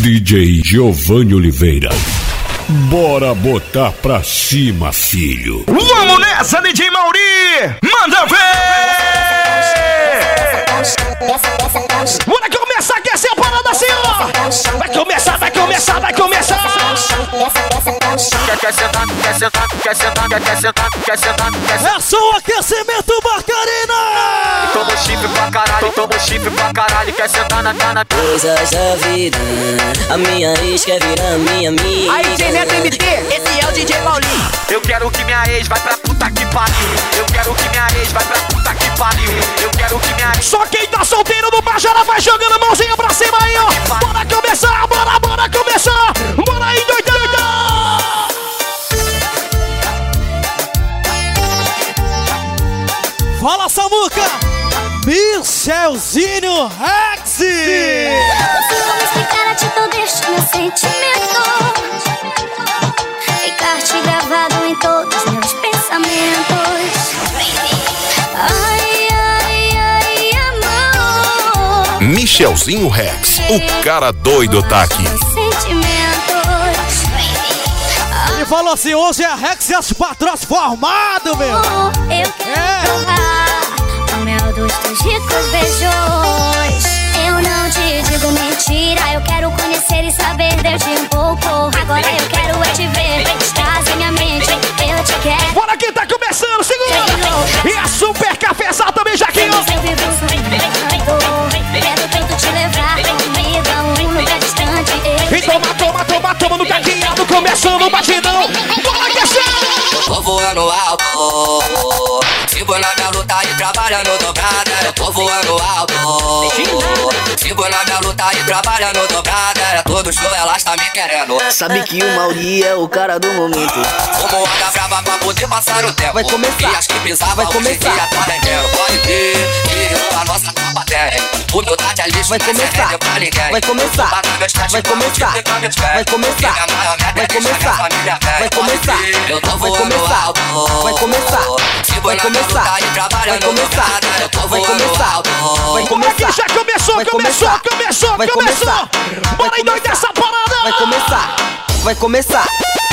DJ Giovanni Oliveira. Bora botar pra cima, filho. Vamos nessa, DJ Mauri! Manda ver! Bora começar, quer ser a parada assim, ó! Vai começar, vai começar, vai começar! Quer sentar, quer sentar, quer sentar, quer sentar, quer sentar, quer sentar. É só o aquecimento, Margarina! Toma chifre pra caralho, toma chifre pra caralho, quer sentar na cana. Coisas da vida, a minha ex quer virar minha amiga. Aí, DJ Neto MT, esse é o DJ Paulinho. Eu quero que minha ex vai pra puta que pariu. Eu quero que minha ex vai pra puta que pariu. Eu quero que minha ex... Só quem tá solteiro no Bajara vai jogando a mãozinha pra cima aí, ó! Bora começar, bora começar! Bora aí, doidão! Fala, Samuca! Michelzinho Rex! Como explicar a atitude deste meu sentimento? Ficar-te gravado em todos os meus pensamentos. Ai, ai, ai, amor. Michelzinho Rex, o cara doido tá aqui. Ele falou assim, hoje é Rex e as patroas formados, meu! Eu quero provar o mel dos teus ricos beijos. Eu não te digo mentira, eu quero conhecer e saber desde um pouco. Agora eu quero é te ver, estás em minha mente, eu te quero. Bora quem tá começando, segura! E a Super Cafezal também já aqui, ó! Quero peito te levar comigo a um lugar distante. E toma no caqueado, começando o batidão. Bora aquecendo! Tô voando alto, sigo na minha luta e trabalhando dobrada. Eu tô voando alto, sigo na minha luta e trabalhando dobrada. Todo show elas tá me querendo. Sabe que o Mauri é o cara do momento. Como anda brava pra poder passar o tempo. Vai começar. E as que pisava Vai começar. hoje em dia tá rendendo. Pode ver que a nossa tropa tem. O meu tá de lixo, Vai começar. Vai começar. Vai começar. Vai começar. Vai começar. Vai começar. Eu tô Vai voando começar. alto. Vai começar. Vai começar. Vai começar. Vai começar. Vai Aqui começar. já começou! Vai começar. Vai começar. Bora aí, doido, essa parada! Vai começar. Vai começar.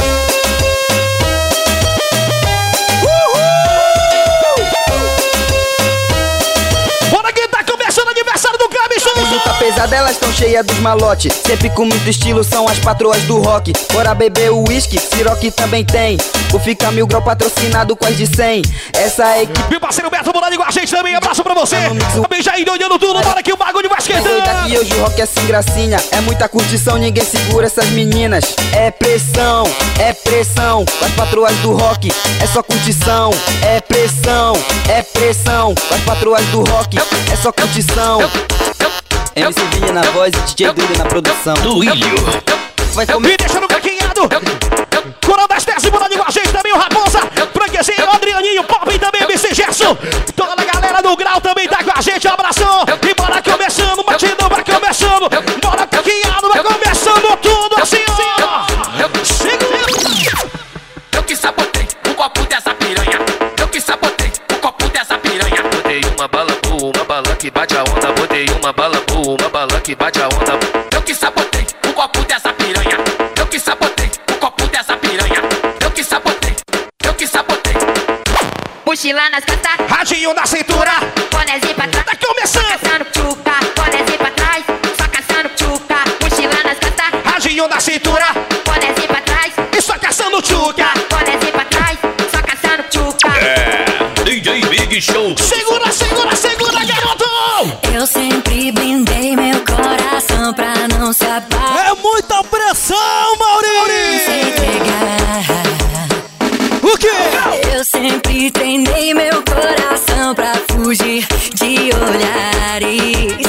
Bora quem tá começando o aniversário do Camichão! Luta pesada, elas tão cheias dos malote. Sempre com muito estilo, são as patroas do rock. Bora beber o uísque, Ciroc também tem. O Fica Mil Grau patrocinado com as de 100. Essa equipe Meu parceiro Beto morando com a gente também, abraço pra você! Também já endoidando tudo, bora que o bagulho vai doida esquentando! que hoje o rock é sem gracinha. É muita curtição, ninguém segura essas meninas. É pressão, é pressão. As patroas do rock, é só curtição. É pressão, é pressão. As patroas do rock, é só curtição. MC Vinha na voz e DJ Duílio na produção. Vai E comer. deixa no caquinhado! Coral das 10, morando com a gente também, o Raposa! Franquezinho, o Adrianinho, Pop e também o MC Gerson! Toda a galera do Grau também tá com a gente, um abração! E bora começando, batidão vai começando! Bora caquinhado, vai começando tudo assim, ó! Segura! Eu que sabotei o copo dessa piranha. Eu que sabotei o copo dessa piranha. Botei uma bala boa, uma bala que bate a onda. Botei uma bala boa, uma bala que bate a onda. Eu que sabotei o copo dessa piranha. Eu que sabotei o copo dessa piranha. Eu que sabotei, eu que sabotei. Mochila nas costas, Radinho na cintura! bonézinho pra trás. Tá começando! Caçando tchuca, bonézinho pra trás. Só caçando tchuca, mochila nas costas, Radinho na cintura! bonézinho pra trás. E só caçando tchuca! Bonézinho pra trás, só caçando tchuca. DJ Big Show. Segura, segura, segura, garoto! Eu sempre blindei meu coração pra não se apagar. É muita pressão, Mauri! Se entregar. O quê? Eu sempre treinei meu coração pra fugir de olhares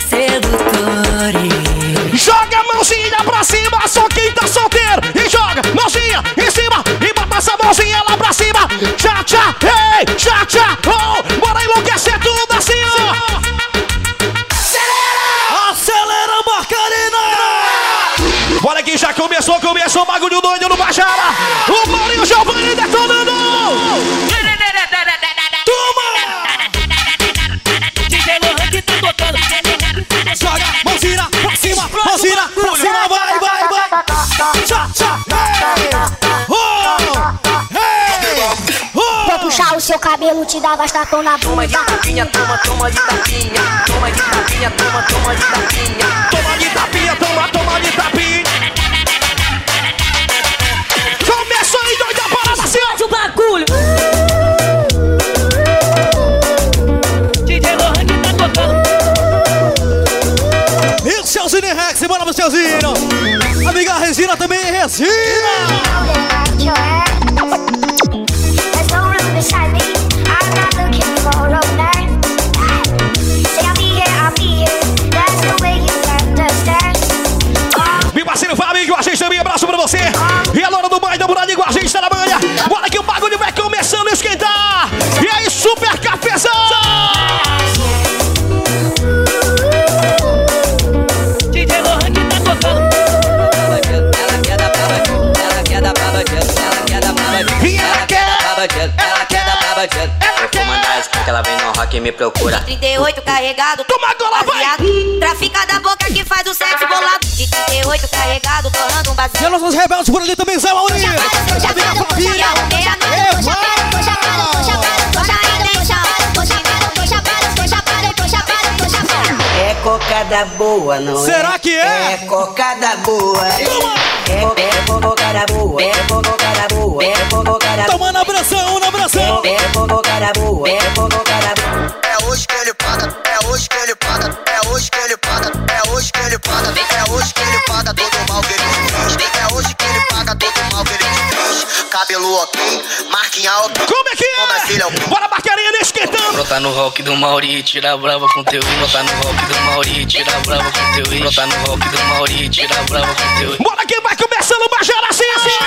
sedutores. Joga a mãozinha pra cima, só quem tá solteiro. E joga mãozinha em cima e bota essa mãozinha lá pra cima. Tchá, tchá, ei, tchá, tchá, oh. Bora enlouquecer tudo assim, ó. Acelera, Margarina! Bora que já começou o bagulho doido no Bajara. O Maurinho Giovanni detonando. Toma! DJ Lohan que tá tocando. Joga mãozinha pra cima, mãozinha Pra cima, vai, vai, vai. Tchá, tchá, Vou puxar o seu cabelo, te dar bastapão na bunda. Toma de tapinha, toma, toma de tapinha. Toma de tapinha, toma, toma de tapinha. Toma de tapinha, toma, toma de tapinha. Começou aí, doida, parada, assim, ó. O bagulho. DJ Lohan que tá tocando. E o Celzinho Rex, bora pro Celzinho. Amiga Resina também, Resina. There's no room beside me. I'm not looking for romance. Say I'll be here. That's the way you understand. Meu parceiro Fábio, com a gente também, abraço pra você. E a Lora do Bairro da Muradinha com a gente, tá na manhã. Bora que o bagulho vai começando a esquentar. E aí, super cafezão. DJ Lohan que tá tocando. Ela quer dar pra bandido, ela quer dar pra bandido, ela quer dar pra bandido, E ela quer, pra bandido, ela quer dar pra bandido. ela quer. Vou mandar a skin que ela vem no rock e me procura. 38 carregado. Toma agora, vai. Trafica da boca que faz o sexo bolado. De 38 carregado, torrando um E baseado. os nossos rebeldes por ali também, Zé Maurinho. Amiga Flavinha. É cocada boa, não Será é? que é? É cocada boa. É cocada boa. É cocada boa. É cocada boa. Toma na pressão, na pressão. É cocada boa. É cocada boa. É hoje que ele paga, é hoje que ele paga, é hoje que ele paga, é hoje que ele paga, é hoje que ele paga todo mal que ele te fez. É hoje que ele paga todo mal que ele te fez. Cabelo ok, marquinha ok. Como é que é? Bora, Marquerinha, esquentando. Brotar no rock do Mauri, tira a brava com teu hino. Brotar no rock do Mauri, tira a brava com teu hino. Brotar no rock do Mauri, tira a brava com teu hino. Bora que vai começando uma geração assim.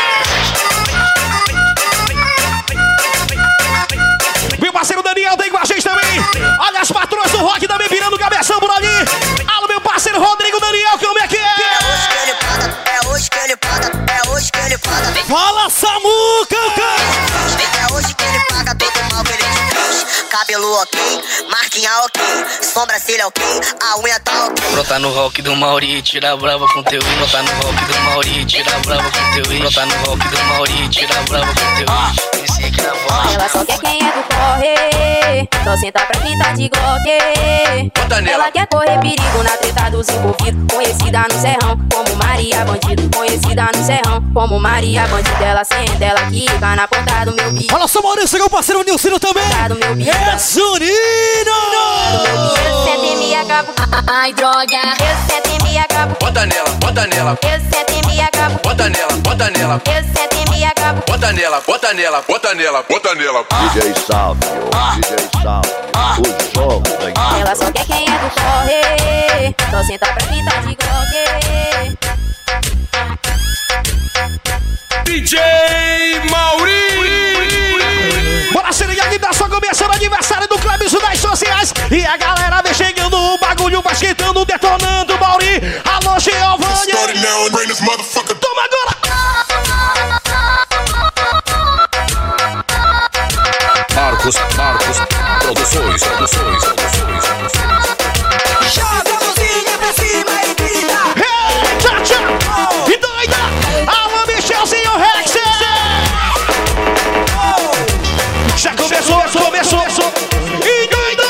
Meu parceiro Daniel tem com a gente também. Olha as patroas do rock também virando cabeção por ali. Alô, meu parceiro Rodrigo Daniel, como é que é? É hoje que ele paga, é hoje que ele paga, é hoje que ele paga. Fala, Samuca! É hoje que ele paga todo mal que ele te fez. Cabelo ok, marquinha ok, sobrancelha ok, a unha tá ok. Brotar no rock do Mauri, tira a brava com teu hino. Brotar no rock do Mauri, tira a brava com teu hino. Brotar no rock do Mauri, tira a brava com teu hino. Esse aqui na voz. Ela só quer quem é do corre. Só senta pra quem tá de glock. Bota nela. Ela quer correr perigo na treta dos envolvidos. Conhecida no serrão como Maria Bandido. Conhecida no serrão como Maria Bandido. Ela senta, ela quica na ponta do meu bico. Olha só, Maurício, meu parceiro Nilcino também. Do meu bico. É Zunino! Eu sento e me acabo. Ai, droga. Eu sento e me acabo. Bota nela, bota nela, Eu sento e me acabo. bota nela, bota nela, Eu sento e me acabo. bota nela, bota nela, bota nela, bota nela. DJ Salve, DJ Salve, o jogo vem. Ela só quer quem é do corre. Só senta pra quem tá de glock. DJ Mauri. Bora, Serinha, tá só começando o aniversário do Clebson das sociais. E a galera vem chegando, o bagulho vai esquentando, detonando, Mauri. Alô, Giovanni. Toma agora. Marcos, produções. Joga a mãozinha pra cima e grita. Hey, tchá, tchá. E doida. Alô, Michelzinho Rex. Já começou. E doida.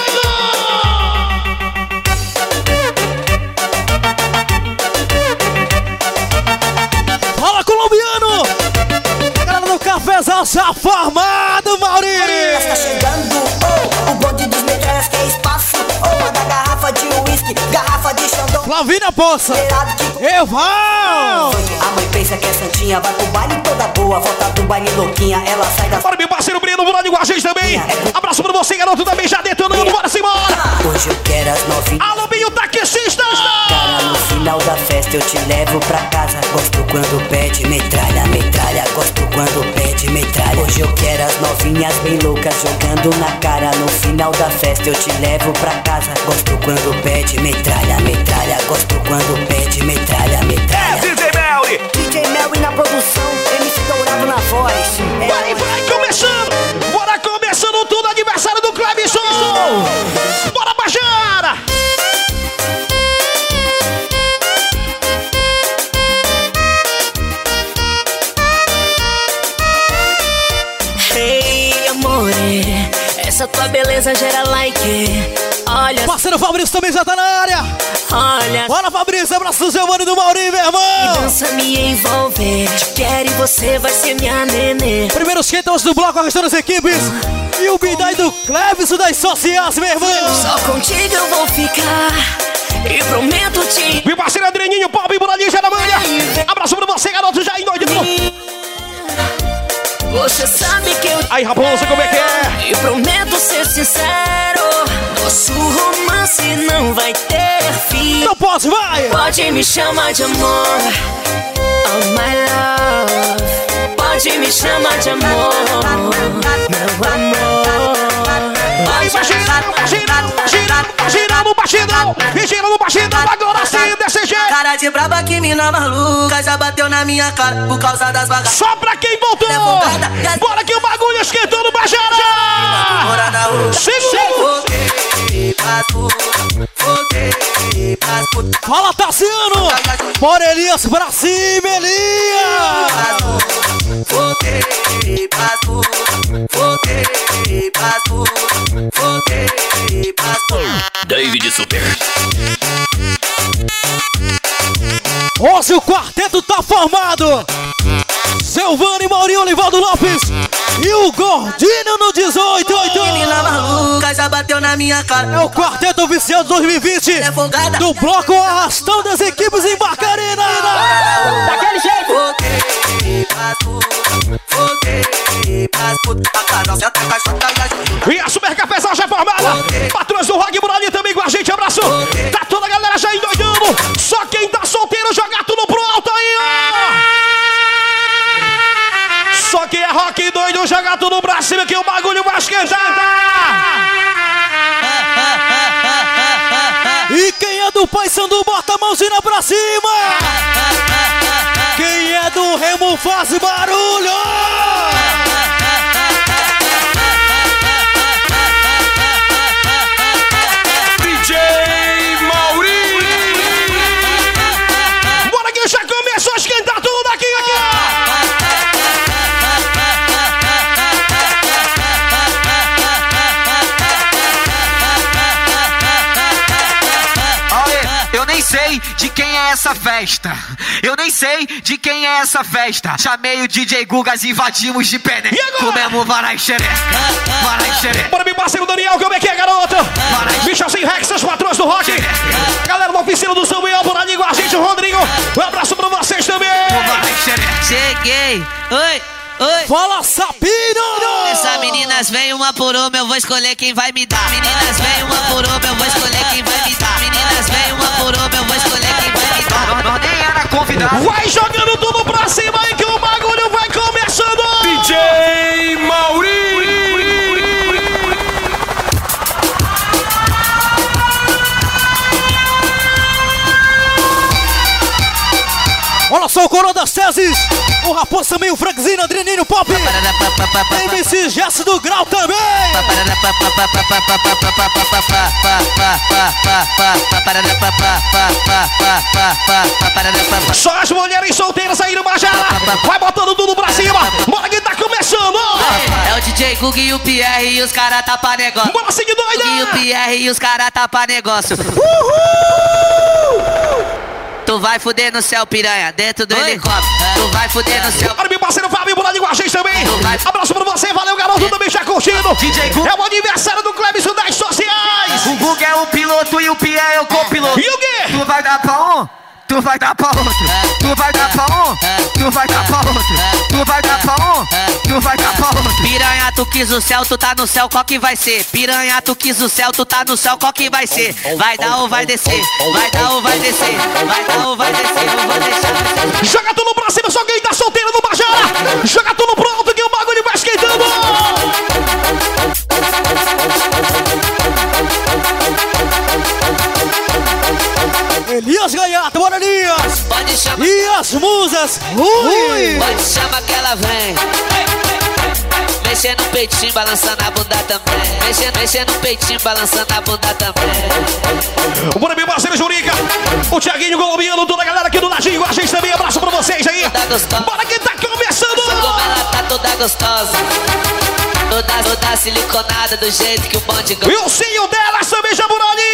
Fala, colombiano. A galera do cafezal já formado, Mauri. Tá chegando, o bonde dos metralhas quer espaço. Manda garrafa de uísque, garrafa de xandão. Flavinha Poça. Eval. A mãe pensa que é santinha, vai pro baile toda boa. Volta do baile louquinha, ela sai da... Bora, meu parceiro Breno, Breno com a gente também. Abraço pra você, garoto, também já detonando. Bora, Simona. Hoje eu quero as novinhas. Alô, Binho taxista. Cara, no final da festa eu te levo pra casa. Gosto quando pede metralha, metralha. Gosto quando pede metralha. Hoje eu quero as novinhas bem loucas jogando na cara. No final da festa eu te levo pra casa. Gosto quando pede metralha, metralha. Gosto quando pede metralha, metralha. DJ Melly. DJ Melly na produção, MC Dourado na voz. Vai começando. Bora começando tudo, aniversário do Clebson. Bora, Bajara. Essa tua beleza gera like. Olha, parceiro Fabrício também já tá na área. Olha, bora Fabrício, abraço do Giovanni e do Maurinho, meu irmão. E dança me envolver. Te quero e você vai ser minha nenê. Primeiro esquentamos do bloco, arrastando as equipes. E o Bidai do Cleves das Sociais, meu irmão. Só contigo eu vou ficar. E prometo te. Meu parceiro Adrianinho, Pop, Boradinho, já na manhã. Abraço pra você, garoto, já endoidado. Você sabe que eu. Aí, Raposa, como é que é? E prometo ser sincero. Nosso romance não vai ter fim. Não pode, vai! Pode me chamar de amor. Oh my love. Pode me chamar de amor. Meu amor. Aí vai girando, vai girando, vai girando, vai girando, batidão. E girando, batidão, agora sim, desse jeito. Cara de braba que mina maluca já bateu na minha cara por causa das vagas. Só pra quem voltou. Bora que o bagulho esquentando, Bajara. Segura. Fala, Tassiano. Bora, Elias, pra cima, Elias. David Super. Hoje o quarteto tá formado. Silvani, Maurinho, Olivaldo Lopes e o Gordinho no 18. Menina maluca já bateu na minha cara. É o quarteto oficial de 2020 do bloco Arrastão das Equipes em Barcarena. Daquele jeito. E a Super Cafezal já formada. Patrões do Rock Brolin também com a gente. Abraço. Tá toda a galera já endoidando. Só quem tá solteiro joga tudo pro alto aí, ó. Só quem é rock doido joga tudo pra cima que o bagulho vai esquentar. E quem é do Paysandu bota a mãozinha pra cima. Quem é do Remo faz barulho. DJ Maurinho. Bora que já começou a esquentar tudo aqui. Eu nem sei de quem é essa festa. Eu nem sei de quem é essa festa. Chamei o DJ Gugas, invadimos de pené. Comemos varai xereca. Varai xereca. Bora, meu parceiro Daniel, como é que é, garoto? Bicho assim, Rex, os patrões do rock. Galera da oficina do Samuel, por ali com a gente, o Rodrigo. Um abraço pra vocês também. Cheguei. Oi. Fala, Sapino! Essas meninas vêm uma por uma, eu vou escolher quem vai me dar. Meninas vêm uma por uma, eu vou escolher quem vai me dar. Meninas vêm uma por uma, eu vou escolher quem vai me dar. Nós nem era convidado. Vai jogando tudo pra cima aí que o bagulho vai começando! DJ Maurinho. Olha só o Coroa das Teses, o Raposo também, o Frankzinho, Adrianinho, Pop, MC Gesso do Grau também. Só as mulheres solteiras aí no Bajara, vai botando tudo pra cima, bora que tá começando. É o DJ Gug e o PR e os caras tá pra negócio. Bora seguir doida. E o PR e os caras tá pra negócio. Tu vai fuder no céu, piranha, dentro do helicóptero. Tu vai fuder no céu. Para meu parceiro Fábio, por ali com a gente também. Abraço pra você, valeu, garoto, também já curtindo. DJ Gug. É o aniversário do Clebson das Sociais. O Gug é o piloto e o Pierre é o copiloto. E o quê? Tu vai dar pra um, tu vai dar pra outro. Tu vai dar pra um, tu vai dar pra outro. Tu vai dar pra um, tu vai dar pra outro. Piranha, tu quis o céu, tu tá no céu, qual que vai ser? Piranha, tu quis o céu, tu tá no céu, qual que vai ser? Vai dar ou vai descer? Vai dar ou vai descer? Vai dar ou vai descer? Eu vou deixar. Joga tudo pra cima, só quem tá solteiro no Bajara. Joga tudo pro alto que o bagulho vai esquentando. Elias Gaiato, bora Elias! Pode chamar. E as musas, ui! Pode chamar que ela vem. Mexendo no peitinho, balançando a bunda também. Mexendo no peitinho, balançando a bunda também. Bora meu parceiro Jurica, o Thiaguinho colombiano, toda a galera aqui do ladinho, a gente também, abraço pra vocês aí. Bora que tá começando! Como ela tá toda gostosa. Toda siliconada do jeito que o bonde gosta. E o senho delas também, Jaburani!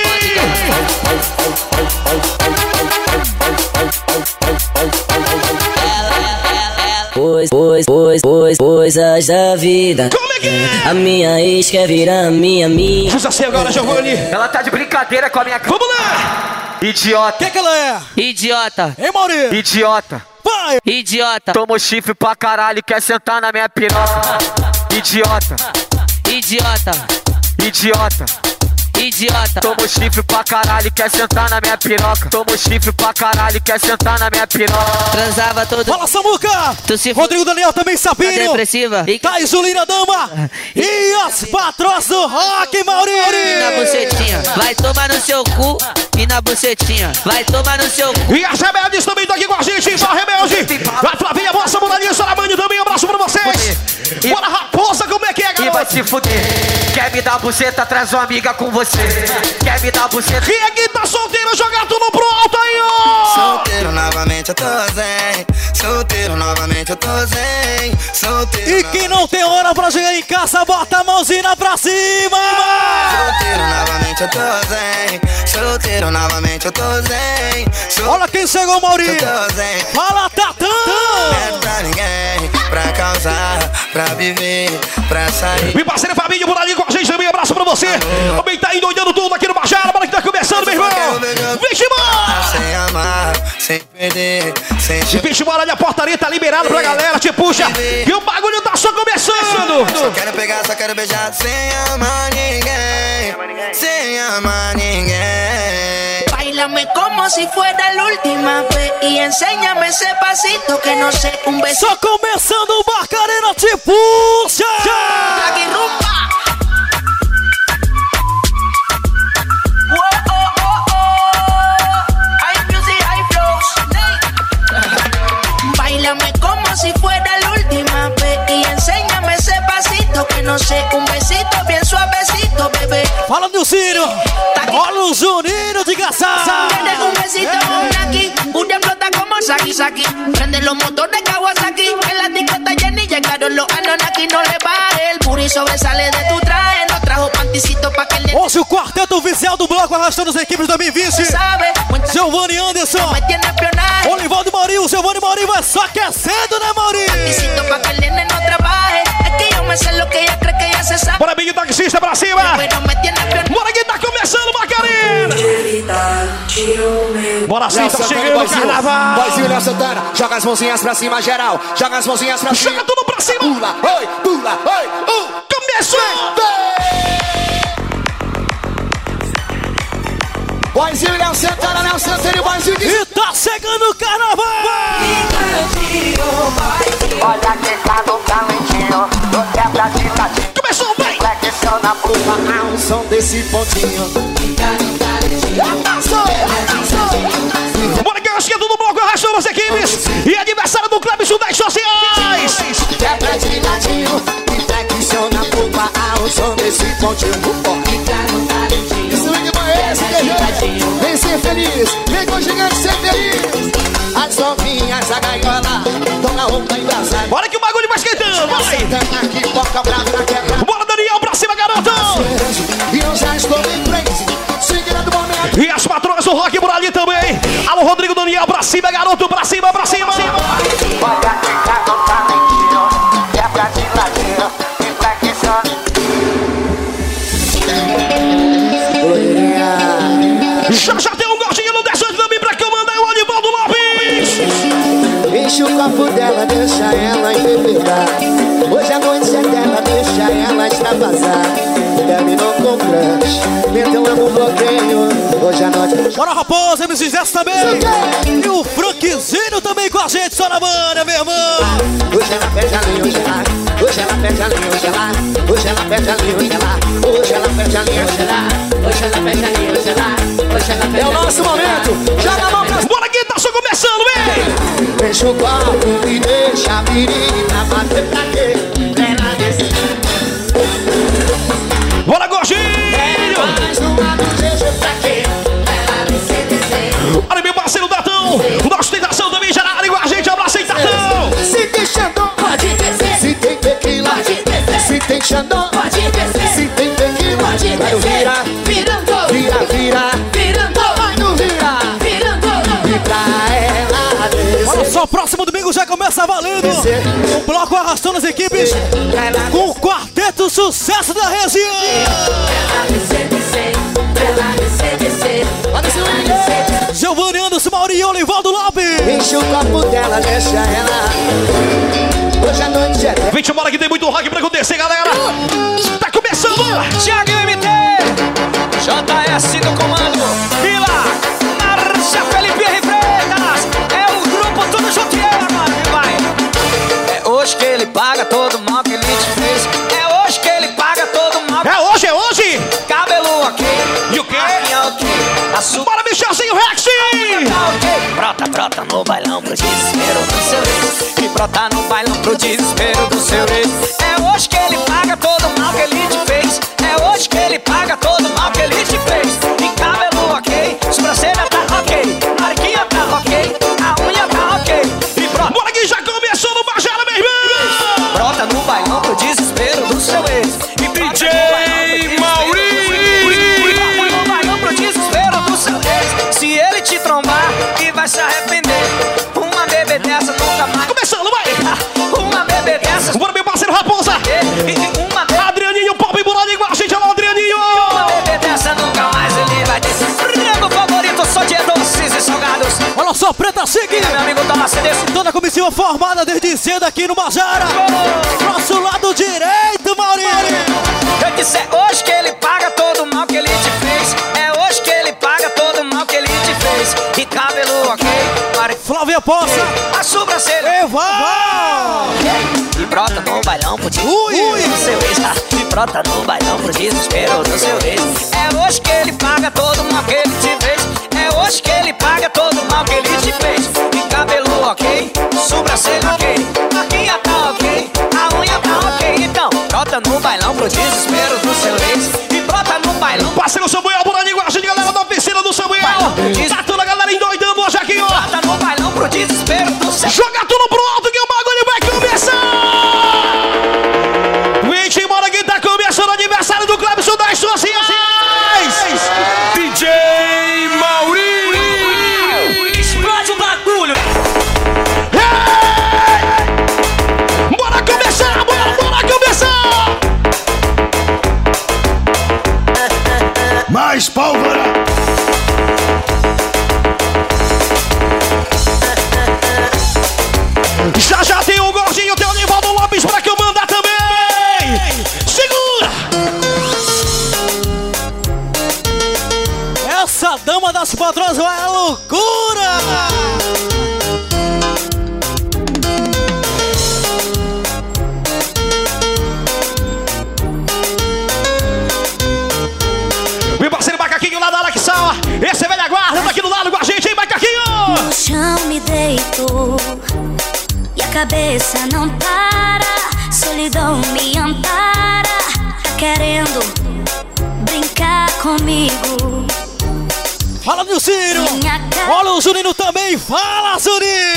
Coisas da vida. Como é que é? A minha ex quer virar a minha. Diz assim agora, Giovanni. Ela tá de brincadeira com a minha cara. Vamos lá! Idiota. Que ela é? Idiota. Hein, Maurício? Idiota. Vai! Idiota. Tomou chifre pra caralho, quer sentar na minha piroca. Idiota. Idiota. Idiota. Idiota. Tomou chifre pra caralho, quer sentar na minha piroca. Tomou chifre pra caralho, quer sentar na minha piroca. Transava todo. Fala, Samuca! Tu se Rodrigo Daniel também Sabino. Depressiva. Thaís Julina Dama. E as patrões do rock, Maurício. E na bucetinha. Vai tomar no seu cu. E na bucetinha. Vai tomar no seu cu. E as rebeldes também estão aqui com a gente. Só rebelde. A Flavinha, Moça, Moraninha, Saramani também. Um abraço pra vocês. Bora, raposa, como é que é, garoto? E vai se fuder. Quer me dar buceta, traz uma amiga com você. Quer me dar buceta? Quem é que tá solteiro, joga tudo pro alto aí, ó! Solteiro novamente eu tô zen. Solteiro novamente eu tô zen. Solteiro. E quem não tem hora pra chegar em casa, bota a mãozinha pra cima! Solteiro novamente eu tô zen. Solteiro novamente eu tô zen. Olha quem chegou, Maurício! Fala, Tatão! Não é pra ninguém, pra causar, pra viver, pra sair. Me parceiro Fabinho por ali com a gente também, abraço pra você! Também tá endoidando tudo aqui no Bajara, bora que tá começando, meu irmão! Vixe, mano! Sem amar, sem perder, sem Vixe, mano, ali a portaria tá liberada pra galera, te puxa! E o bagulho tá só começando! Só quero pegar, só quero beijar, sem amar ninguém, sem amar ninguém. Báilame como si fuera la última vez y enséñame ese pasito que no sé, un beso. Só começando o Macarena, te puxa! Aquí rumba. Báilame como si fuera la última vez y enséñame ese pasito que no sé, un besito bien suavecito, bebé. Fala, Nilcínio! Olha o Juninho de Gaçá! Tienes un besito aquí, una flota como Saki Saki. Prende los motores Kawasaki, en la disco está llena y llegaron los Anonaki. No le baje, el puri sobresale de tu traje. No trajo panticito pa' que le... Hoje o quarteto oficial do bloco arrastando as equipes 2020. Giovanni Anderson, Olivaldo Maurinho, Giovanni Maurinho vai só aquecendo, né, Maurinho? Panticito pa' que el nene no trabaje. Es que yo me sé lo que ella cree que ella se sabe. Bora, bem, taxista pra cima! Bora que tá começando, Macarena! Bora sim, tá chegando o carnaval! Boizinho Léo Santana, joga as mãozinhas pra cima, geral. Joga as mãozinhas pra cima. Joga tudo pra cima! Pula, oi, Começou! Boizinho Léo Santana, Léo Santana e Boizinho de... E tá chegando o carnaval! Olha quem tá no talentinho, não quebra de tadinho. Começou, vai! Flexiona a bunda, a unção desse pontinho. Bora que eu acho que é tudo bloco arrastando as equipes. E aniversário do Clebson das sociais. Quebra de ladinho e flexiona a bunda, a unção desse pontinho. Swing é esse, guerreiro. Vem ser feliz, vem com o gigante ser feliz. As novinhas, a gaiola, tão na onda engraçada. Bora que o bagulho vai esquentando, vai! Bora, Daniel, pra cima, garotão! E eu já estou em crazy, segurando o momento. E as patroas do rock por ali também. Alô, Rodrigo Daniel, pra cima, garoto, pra cima, pra cima! olha quem tá no talentinho, quebra de ladinho e flexiona. Já tem um gordinho no 18 também pra comandar o Anivaldo Lopes! Enche o copo dela, deixa ela embebedar. Hoje a noite é dela, deixa ela extravasar. Terminou com crush, meteu no bloqueio. Hoje a noite... Bora, Raposa, MC Zé também! E o Frankzinho também com a gente, só na banda, meu irmão! Hoje ela pede a linha, hoje ela... Hoje ela pede a linha, hoje ela... Hoje ela pede a linha, hoje ela... Hoje ela pede a linha, hoje ela... Hoje ela pede a linha, hoje ela... Hoje ela pede a linha... É o nosso momento! Joga a mão pra... Bora que tá só começando, vem! Deixa o copo e deixa a menina bater pra quê? Ela desce. Bora, gordinho! Mais uma desejo pra quê? Ela desce, desce. Olha, meu parceiro Tatão! Nossa tentação também já na área com a gente, abraça aí, Tatão! Se deixando, pode descer. Se tem tequila, pode descer. Se tem só, próximo domingo já começa valendo o bloco arrastando as equipes com o quarteto sucesso da região. Giovanni Anderson, Maurinho, Olivaldo Lopes. Enche o copo dela, deixa ela. Hoje a noite é... Vem embora que tem muito rock pra acontecer, galera. Tá começando. Thiago MT, JS no comando. Vila, Márcia, Felipe R. Freitas. É o grupo tudo juntinho agora, vai. É hoje que ele paga todo o mal que ele te fez. É hoje que ele paga todo o mal. É hoje, é hoje. Cabelo ok. E o quê? Bora, Michelzinho Rex! Brota, brota no bailão pro desespero do seu ex. E brota no bailão pro desespero do seu ex. É hoje que ele paga todo o mal que ele te fez. É hoje que ele paga todo o mal que ele te fez. E cabelo ok, sobrancelha tá ok, mariquinha tá ok, a unha tá ok. E brota. Bora que já começou no Bajara, meu irmão! Brota no bailão pro desespero do seu ex. E DJ Maurinho! Se ele te trombar e vai se arrepender. Uma bebê dessa nunca mais. Começando, vai! Uma bebê dessa. Bora, meu parceiro Raposa! Adrianinho, Pop e Bolado igual a gente, alô, Adrianinho! Uma bebê dessa nunca mais ele vai ter. Meu favorito só de doces e salgados. Olha só, Preta Chique! Meu amigo toma CDC. Toda a comitiva formada desde cedo aqui no Bajara. Nosso lado direito, Maurinho! Eu disse, é hoje que ele paga todo o mal que ele te fez. É hoje que ele paga todo o mal que ele te fez. E cabelo ok, Flávia Poça, a sobrancelha Eva! E brota no bailão pro desespero do seu ex. E brota no bailão pro desespero do seu ex. É hoje que ele paga todo o mal que ele te fez. É hoje que ele paga todo o mal que ele te fez. E cabelo ok, sobrancelha ok, marquinha tá ok, a unha tá ok. Então, brota no bailão pro desespero do seu ex. E brota no bailão. Parceiro Samuel, por ali, a gente, galera da oficina do Samuel. Tá toda a galera endoidando hoje aqui, ó. Brota no bailão pro desespero do seu ex. Joga tudo pro alto que o bagulho vai começar. Vem embora que tá começando o aniversário do Clebson das Sociais. DJ Maurinho. Explode o bagulho. Bora começar, bora começar. Mais pólvora. Já tem o Gordinho, tem o Nivaldo Lopes pra comandar também. Segura. Essa dama das patroas vai à loucura. Meu parceiro Macaquinho lá da Alaxal. Esse é velha guarda, tá aqui do lado com a gente, hein, Macaquinho? No chão me deito e a cabeça não para. Solidão me ampara. Tá querendo brincar comigo. Fala, Nilcino. Olha o Juninho também. Fala, Juninho.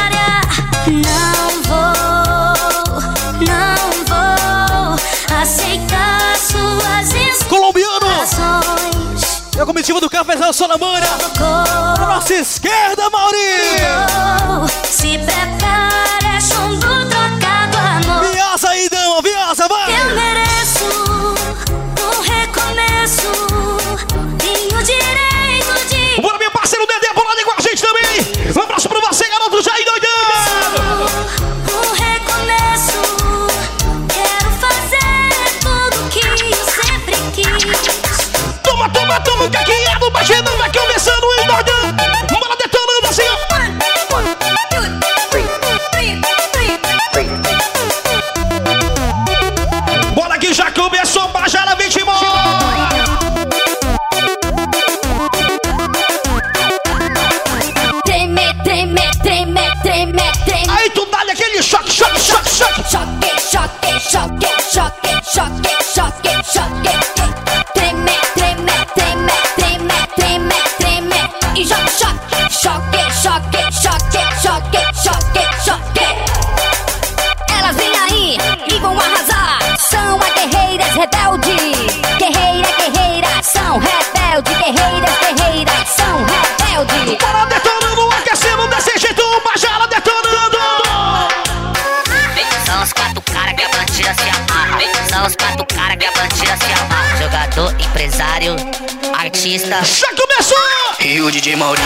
Não vou aceitar suas instruções. Colombiano. É a comitiva do Cafezal Solamana. Na nossa esquerda, Maurinho. Se prepara, é chumbo trocado, amor. Viaja aí, dama, viaja, vai. Eu mereço um recomeço. Tenho direito de... Bora, meu parceiro Dedé, por lá com a gente também. Um abraço pra você, garoto Jair doidão. Um recomeço. Quero fazer tudo que eu sempre quis. Toma, que aqui é do Baixadão, vai começando o doidão. Bora detonando assim, ó. machista. Já começou! E o DJ Maurinho.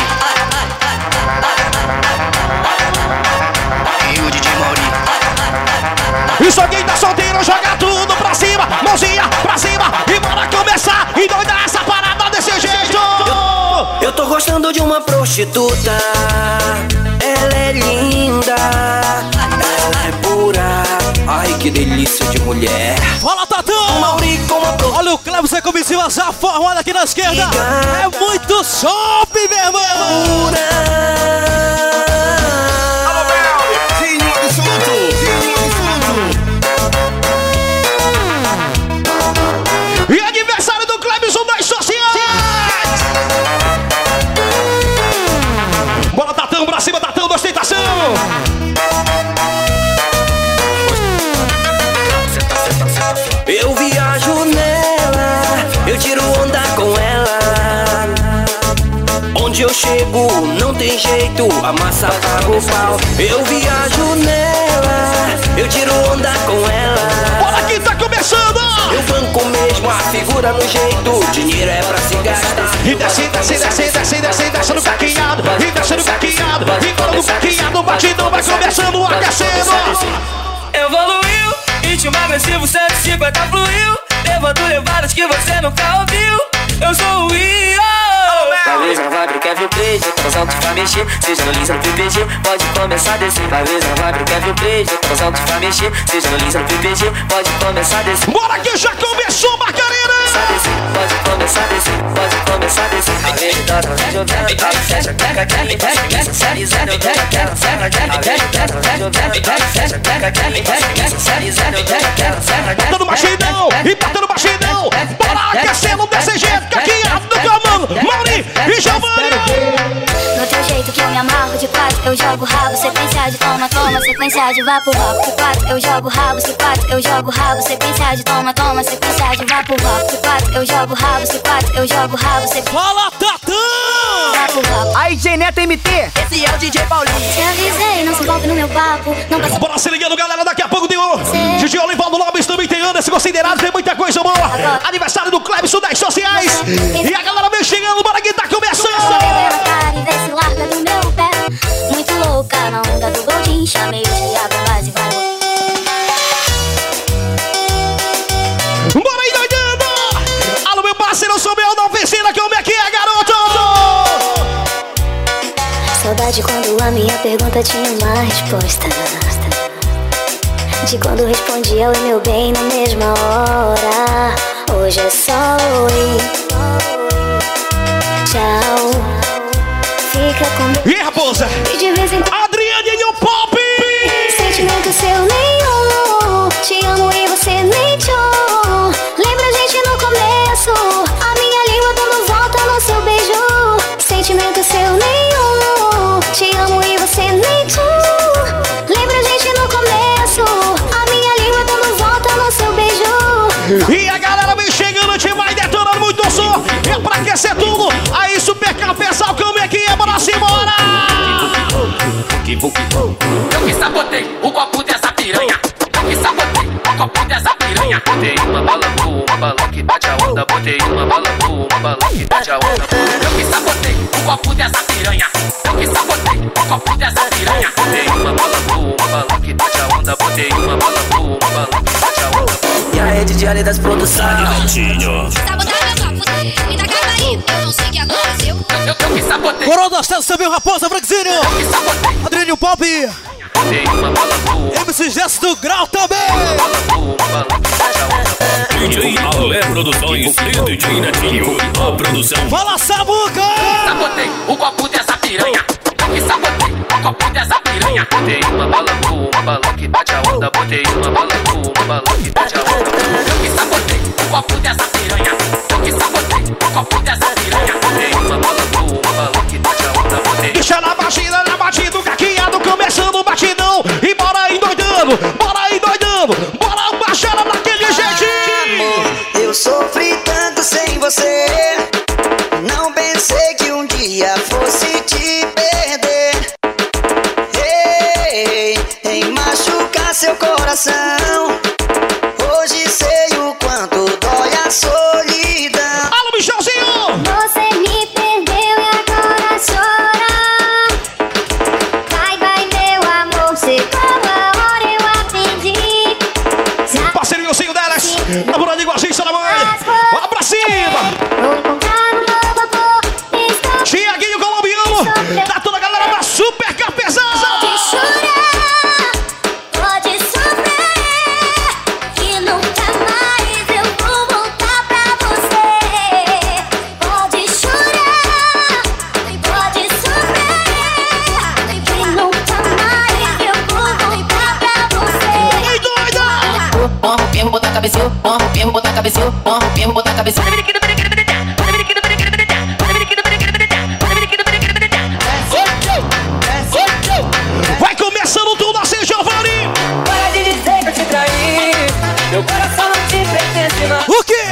E o DJ Maurinho. E só quem tá solteiro joga tudo pra cima, mãozinha pra cima e bora começar e doidar essa parada desse jeito. Eu tô gostando de uma prostituta. Ela é linda, ela é pura. Ai, que delícia de mulher. Fala, Tatão! Olha o Cleber com cima já formado aqui na esquerda. É muito shopping, meu irmão! Alô, Bel! Zinho absoluto! E aniversário do Clebson das sociais! Bora, Tatão, pra cima, Tatão, ostentação! Eu viajo nela, eu tiro onda com ela. Onde eu chego, não tem jeito, a massa paga o pau. Eu viajo nela, eu tiro onda com ela. Bora que tá começando! Eu banco mesmo, a figura no jeito, dinheiro é pra se gastar. E desce, desce, desce, desce, desce, desce no caqueado. E desce no caqueado, e cola no caqueado. O batidão vai começando, aquecendo. Evoluiu, ritmo agressivo, 150 fluiu. Levando levadas que você nunca ouviu. Eu sou o Rio. Vai vez não vai pro Kevin Play, todas altas pra mexer. Seja no Lisa no PPG, pode começar a descer. Vai vez não vai pro Kevin Play, todas altas pra mexer. Seja no Lisa no PPG, pode começar a descer. Bora que já começou, Macarena! Pode começar a descer, pode começar a descer. A gente tá jogando, fecha, pega, pega, pega, sensualizando, pega, pega, pega, pega, fecha, pega, pega, pega, sensualizando, pega, pega, pega. Batendo baixidão, e batendo baixidão. Bora aquecendo desse jeito, caqueado do comando. Mauri e Giovanni! No teu jeito que eu me amarro de quatro, eu jogo rabo, sequência de toma, toma, sequência de vapo, vapo. De quatro, eu jogo rabo, se quatro, eu jogo rabo, sequência de toma, toma, sequência de vapo, vapo. De quatro, eu jogo rabo, se quatro, eu jogo rabo, sequência. Fala, Tatão! Vapo, vapo. Aí, DJ Neto MT, esse é o DJ Paulinho. Te avisei, não se envolve no meu papo, não passa. Bora se ligando, galera, daqui a pouco tem o DJ Olivaldo Lopes, também tem Anderson considerado, tem muita coisa boa. Aniversário do Clebson das sociais. E a galera vem chegando, bora que tá começando. E vê se larga do meu pé. Muito louca na onda do Goldin. Chamei o diabo, quase vai. Bora aí, doidando! Alô, meu parceiro, eu sou meu da oficina, como é que é, garoto? Saudade quando a minha pergunta tinha uma resposta. De quando respondia oi, meu bem, na mesma hora. Hoje é só oi. Tchau. Fica comigo. E aí, raposa? E de vez em quando Adriane e o Pop! sentimento seu nenhum. Te amo e você nem tchau. Lembra a gente no começo? A minha língua dando volta no seu beijo. Sentimento seu nenhum. Te amo e você nem tchau. Lembra a gente no começo? A minha língua dando volta no seu beijo. E a galera vem chegando, a gente vai detonando muito som. É pra aquecer tudo. Aí, super pessoal, como é que é? Bora se embora! Eu que sabotei o copo dessa piranha. Eu que sabotei o copo dessa piranha. Botei uma bala boa, uma bala que bate a onda. Botei uma bala boa, uma bala que bate a onda. Eu que sabotei o copo dessa piranha. Eu que sabotei o copo dessa piranha. Botei uma bala boa, uma bala que bate a onda. Botei uma bala boa, uma bala que bate a onda. E a rede de área das produções. Sabotar meu copo, me dá cavalinho. Eu não sei o que aconteceu. Eu que sabotei. Coroa das Telas também, Raposa, Franquezinho. Adriane e o Pop. MC Gesso do Grau também. DJ Alé Produções e DJ Netinho. A produção. Fala, Sabuca! Sabotei o copo dessa piranha. Eu que sabotei o copo dessa piranha. Botei uma bala boa, uma bala que bate a onda. Botei uma bala boa, uma bala que bate a onda. Eu que sabotei o copo dessa piranha. Eu que sabotei o copo dessa piranha. Botei uma bala boa, uma bala que bate a onda. Botei. Deixa na batida, caqueado, começando o batidão. E bora endoidando, bora endoidando. Bora baixar naquele jeitinho. Eu sofri tanto sem você. Não pensei que um dia fosse te perder. Em machucar seu coração. Hoje sei o quanto dói a solidão. Alô, Michelzinho! Você Tá por ali com a gente, Salamanha. Bora pra cima. Tiaguinho colombiano. Tá toda a galera pra super capezão. Pode chorar, pode sofrer, que nunca mais eu vou voltar pra você. Pode chorar, pode sofrer, que nunca mais eu vou voltar pra você. Ei, doida! Perro, botar cabecinho, perro, botar cabecinho, perro, botar cabecinho. Vai começando tudo assim, Giovanni! Para de dizer que eu te traí. Meu coração não te pertence mais. O quê?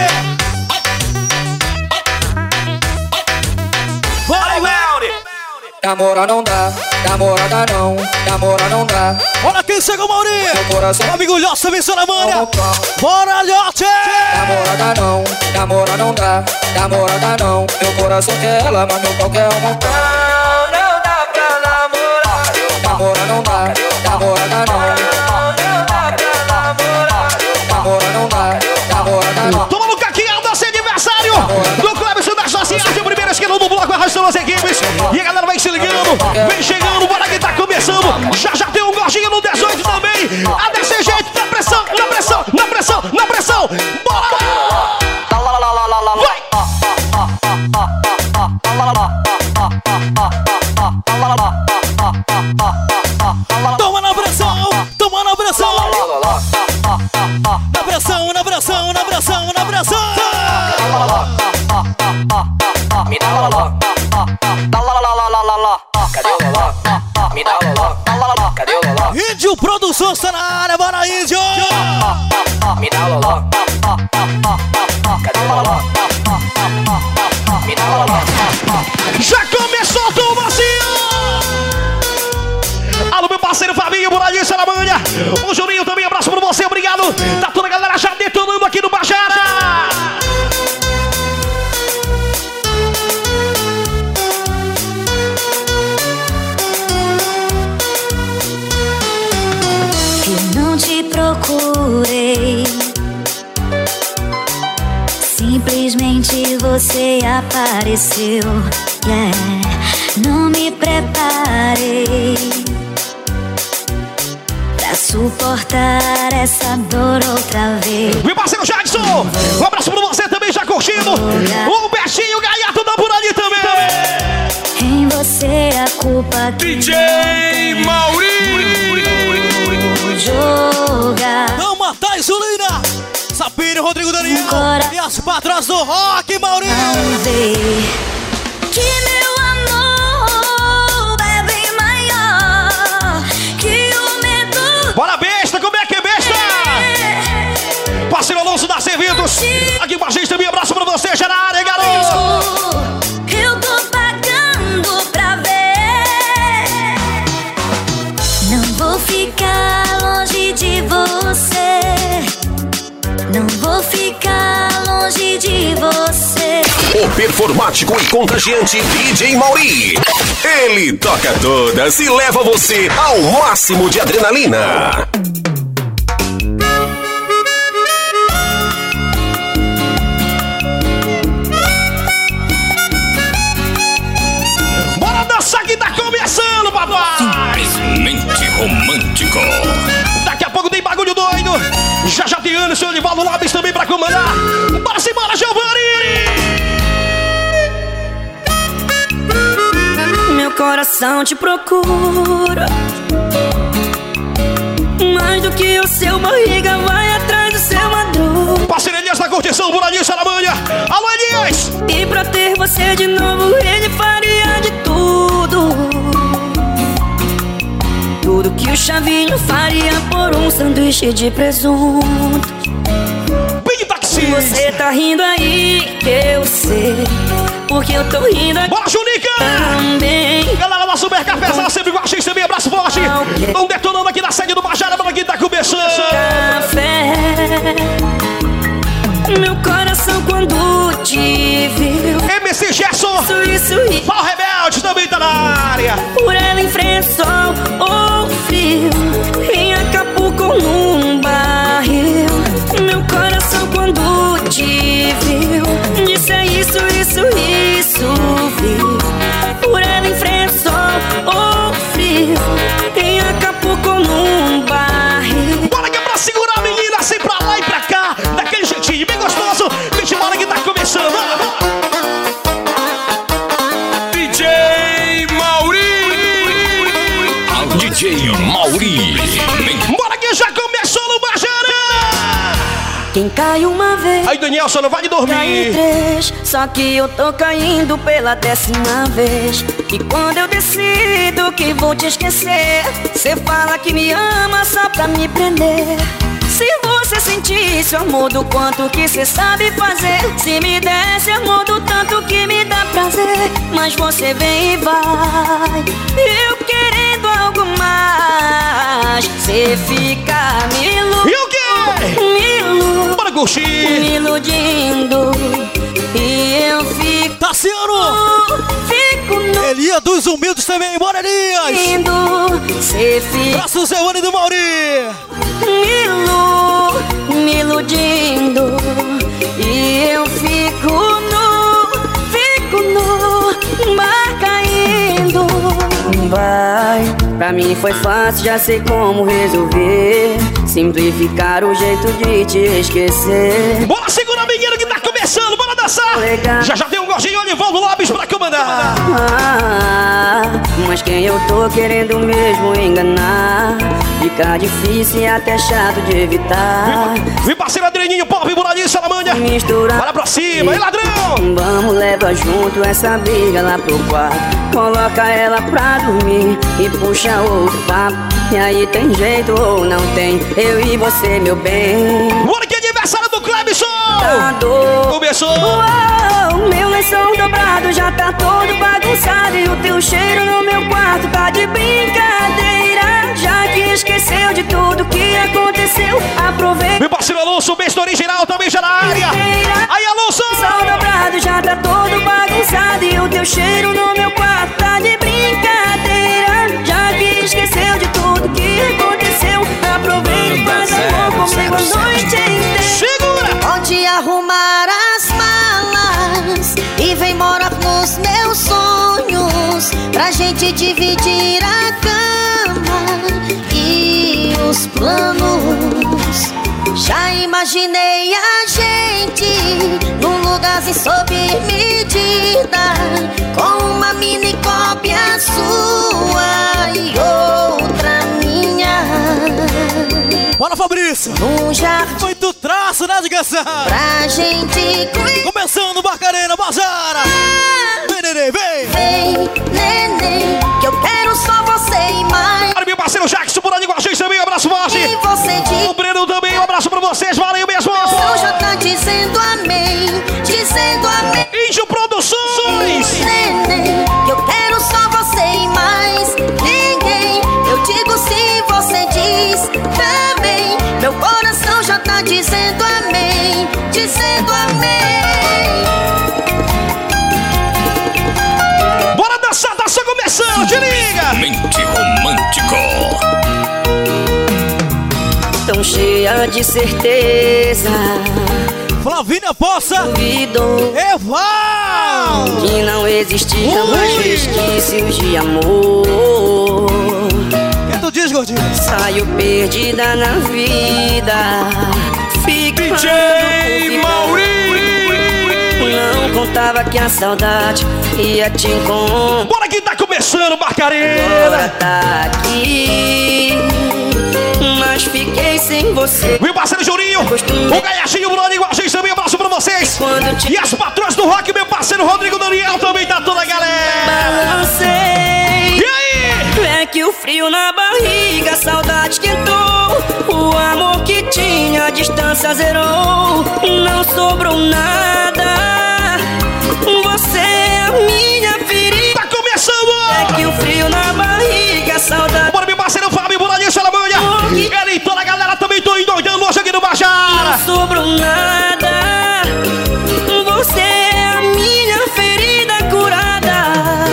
Vai, Melly! Namora não dá, namorada não, namora não dá. Olha quem chegou, Maurinho! Meu coração amigo Lhote, vem na manha! Bora, Lhote! namorada não, namora não dá, namorada não. Meu coração quer ela, mas meu pau quer uma. Não dá pra namorar. Namora não dá, namorada não. Não dá pra namorar. Namora não dá, namorada não. Toma no caqueado desse aniversário do Clebson da Sociedade, o primeiro esquerdo do bloco, arrastando as equipes. E a galera vem se ligando, vem chegando, bora que tá começando. Já tem um gordinho no 18 também. A desse jeito, na pressão, na pressão, na pressão, na pressão. Bora lá! Vai! Toma na pressão, toma na pressão. Na pressão, na pressão, na pressão, na pressão. Me dá loló. Cadê o loló? Me dá loló. Cadê o loló? Índio Produções tá na área, bora Índio! Me dá loló. Cadê o loló? Me dá loló. Já começou tudo assim! Alô, meu parceiro Fabinho, por ali, Salamanha. O Juninho também, abraço pra você, obrigado. Tá toda a galera já detonando aqui no Bajara. Eu não te procurei, simplesmente você apareceu. Yeah. Não me preparei pra suportar essa dor outra vez. Meu parceiro Jackson, um abraço pra você também, já curtindo. O Betinho Gaiato tá por ali também. Em você a culpa que DJ Maurinho. jogar. Não matar Zulina, Sapiro, Rodrigo Daniel e as patrões do rock, Maurinho. Não vê que meu amor é bem maior que o medo. Bora, besta, como é que é besta? Parceiro Alonso da Servidos, aqui com a gente também, abraço pra você, já na área, garoto. Eu tô pagando pra ver. Não vou ficar longe de você. Não vou ficar longe de você. O performático e contagiante DJ Mauri. Ele toca todas e leva você ao máximo de adrenalina. Bora dançar que tá começando, papai. Simplesmente romântico. Daqui a pouco tem bagulho doido. Já tem Anderson e Valdo Lopes também pra comandar. Bora se bora, Giovanni. Meu coração te procura, mais do que o seu barriga vai atrás do seu madruga. Parceiro Elias da curtição, por ali, Salamanha. Alô, Elias. E pra ter você de novo, ele faria de tudo. Tudo que o Chavinho faria por um sanduíche de presunto. Big Taxi. Você tá rindo aí, eu sei, porque eu tô rindo aqui. Bora, Junica! Também. Galera da Super Cafezal, sempre com a gente também, abraço forte. Estão detonando aqui na sede do Bajara, para quem tá começando. Café. Meu coração quando te viu. MC Gerson. Isso. Pau Rebelde também tá na área. Por ela enfrenta sol ou frio. Em Acapulco num barril. Meu coração em Acapulco num barril. Bora que é pra segurar a menina assim pra lá e pra cá, daquele jeitinho bem gostoso. Vixe, bora que tá começando. Bora, bora. DJ Mauri. DJ Mauri. Bora que já começou no Bajarão. Quem cai uma vez, aí Daniel, só não vai dormir. Cai três, só que eu tô caindo pela 10ª vez. E quando eu decido que vou te esquecer, cê fala que me ama só pra me prender. Se você sentisse o amor do quanto que cê sabe fazer, se me desse amor do tanto que me dá prazer. Mas você vem e vai, eu querendo algo mais, cê fica me iludindo. E o quê? Bora curtir. Me iludindo. E eu fico Elias dos Humildes também, bora Elias. Cê fica Braço Zé Wani do Mauri. Me iludindo. E eu fico no mar caindo. Vai, pra mim foi fácil, já sei como resolver. Simplificar o jeito de te esquecer. Bora segurar, menino, que tá começando, bora dançar. Já tem um gordinho Olivaldo Lopes pra comandar. Mas quem eu tô querendo mesmo enganar, fica difícil e até chato de evitar. Vem parceiro Adrianinho, Pop, Boladinho, Salamanha. Bora pra cima, e ladrão. Vamos, leva junto essa briga lá pro quarto. Coloca ela pra dormir e puxa outro papo. E aí tem jeito ou não tem, eu e você, meu bem. Bora que é aniversário do Clebson. Começou. Uou, meu lençol dobrado já tá todo bagunçado. E o teu cheiro no meu quarto tá de brincadeira. Já que esqueceu de tudo que aconteceu, aproveita. Meu parceiro Alonso, beijo original, também já na área. Aí, Alonso. O lençol dobrado já tá todo bagunçado. E o teu cheiro no meu quarto tá de brincadeira. Já que esqueceu de tudo que aconteceu, aproveita e faz amor comigo a noite inteira. Segura! Pode arrumar as malas e vem morar nos meus sonhos, pra gente dividir a cama e os planos. Já imaginei a gente num lugarzinho sob medida, com uma mini cópia sua e outra minha. Bora, Fabrício! Um jardim muito traço, né, digação? pra gente começando Barcarena, Bazara! Vem, neném, vem! Vem, neném, que eu quero só você e mais. Olha, meu parceiro Jackson por ali com a gente também, um abraço forte! E você diz... O Breno também, um abraço pra vocês, valeu mesmo! O coração já tá dizendo amém, dizendo amém. Índio Produções! Neném, que eu quero só você e mais ninguém. Eu digo se você diz também. Meu coração já tá dizendo amém, dizendo amém. Bora dançar, tá só começando, te liga! Mente romântico. Tão cheia de certeza, Flavinha Poça, duvidou Eval, que não existiam mais resquícios de amor. Que tu diz, gordinho? Saio perdida na vida, ficando DJ Mauri. Não contava que a saudade ia te encontrar. Bora que tá começando, Barcarena! Agora tá aqui, mas fiquei sem você. Meu parceiro Juninho, o Gaiatinho, o Bruno, igual a gente também, um abraço pra vocês. E as patroas do rock, meu parceiro Rodrigo Daniel, também tá toda a galera. Balancei. E aí? É que o frio na barriga, a saudade esquentou. O amor que tinha, a distância zerou. Não sobrou nada. Você é a minha ferida. Tá começando! É que o frio na barriga, a saudade. Bora, meu parceiro Fábio, Boladinho, Salamanha. Ele e toda a galera também tô endoidando hoje aqui no Bajara. Não sobrou nada. Você é a minha ferida curada.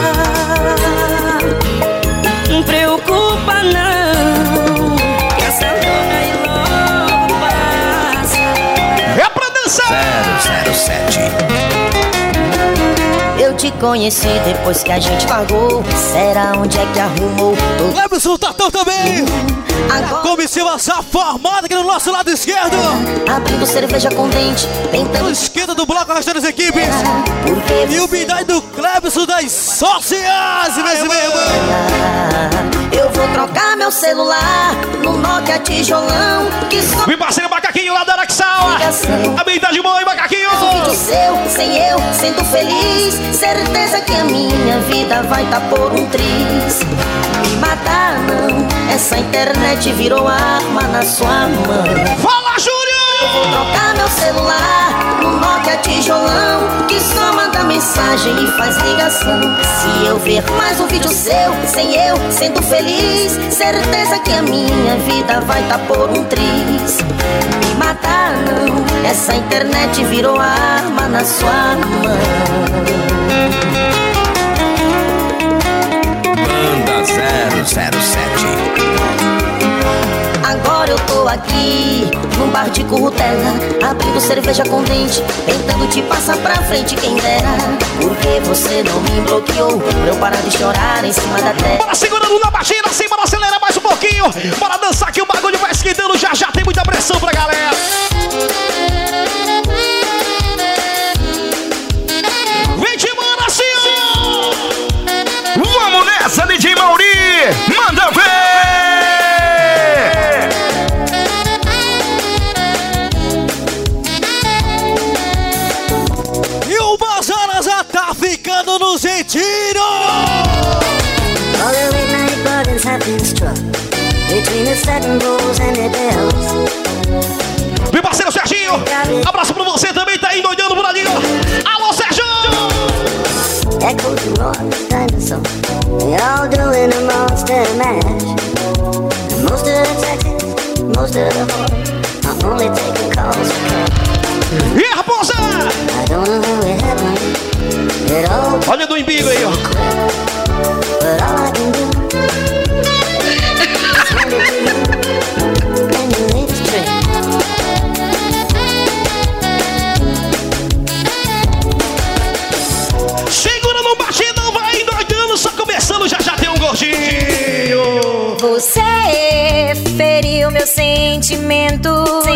Não preocupa não, que essa dor aí logo passa. É pra dançar! 007. eu te conheci depois que a gente pagou. Será onde é que arrumou? Clebson Tatão também. Comitiva essa formada aqui no nosso lado esquerdo. Abrindo cerveja com dente, tentando. Esquerda do bloco, arrastando as equipes. E o bidai do Clebson das Sociais, meu irmão. Eu vou trocar meu celular no Nokia tijolão. Que só meu parceiro Macaquinho lá da Araxal. A bidai de mãe, Macaquinho. Um vídeo seu, sem eu, sendo feliz. Certeza que a minha vida vai tá por um triz. Me matar não, essa internet virou arma na sua mão. Fala, Júlio! Eu vou trocar meu celular no Nokia tijolão, que só manda mensagem e faz ligação. Se eu ver mais um vídeo seu, sem eu, sendo feliz, certeza que a minha vida vai tá por um triz. Me matar não, essa internet virou arma na sua mão. Banda 007. Agora eu tô aqui, num bar de currutela, abrindo cerveja com dente, tentando te passar pra frente, quem dera. Porque você não me bloqueou, pra eu parar de chorar em cima da tela. Bora segurando na batida, assim, bora acelerar mais um pouquinho. Bora dançar que o bagulho vai esquentando, já tem muita pressão pra galera. Vem de mano assim, vamos nessa, DJ Mauri, manda ver! Tá ficando no jeitinho! All the late night buttons have been struck between the satin rolls and the bells. Meu parceiro Serginho, abraço pra você também, tá aí doidando por ali. Alô, Sérgio! Echoes and roars, dinosaurs, they all doing a monster mash. Most of the texts, most of the whores, I'm only taking calls for cash. E a raposa! I don't know how it happened. Olha do embigo aí, ó. Segura no batidão, vai endoidando, só começando, já tem um gordinho. Você feriu meus sentimentos,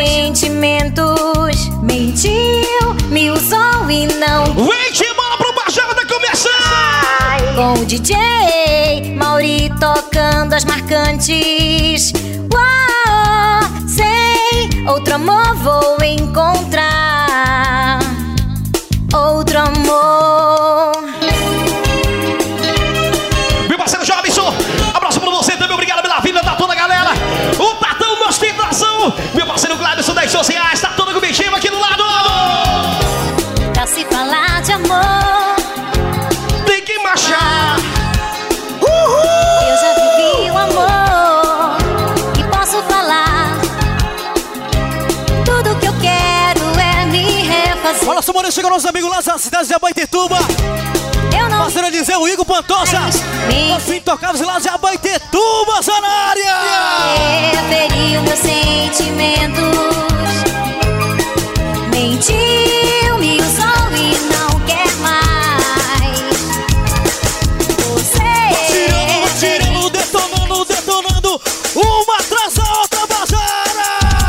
mentiu, me usou e não. Vem de bola pro Bajada começar! Com o DJ Mauri tocando as marcantes. Uau, sei, outro amor vou encontrar. Outro amor. Meu parceiro Jobson, abraço pra você também, obrigado pela vida da toda a galera. O Tatão da ostentação, meu parceiro Clebson das Sociais, tá todo comigo aqui do lado. Pra se falar de amor, tem que marchar. Eu já vivi o amor e posso falar. Tudo que eu quero é me refazer. Olha só, mano, chegou nosso amigo lá da cidade de Abaetetuba. Eu não parceiro Eliseu, o Igor Pantoja. Os intocáveis lá de Abaetetuba, só na área. Feriu meus sentimentos, mentiu, me usou e não quer mais. Você tirando, detonando, uma atrás da outra, Bajara.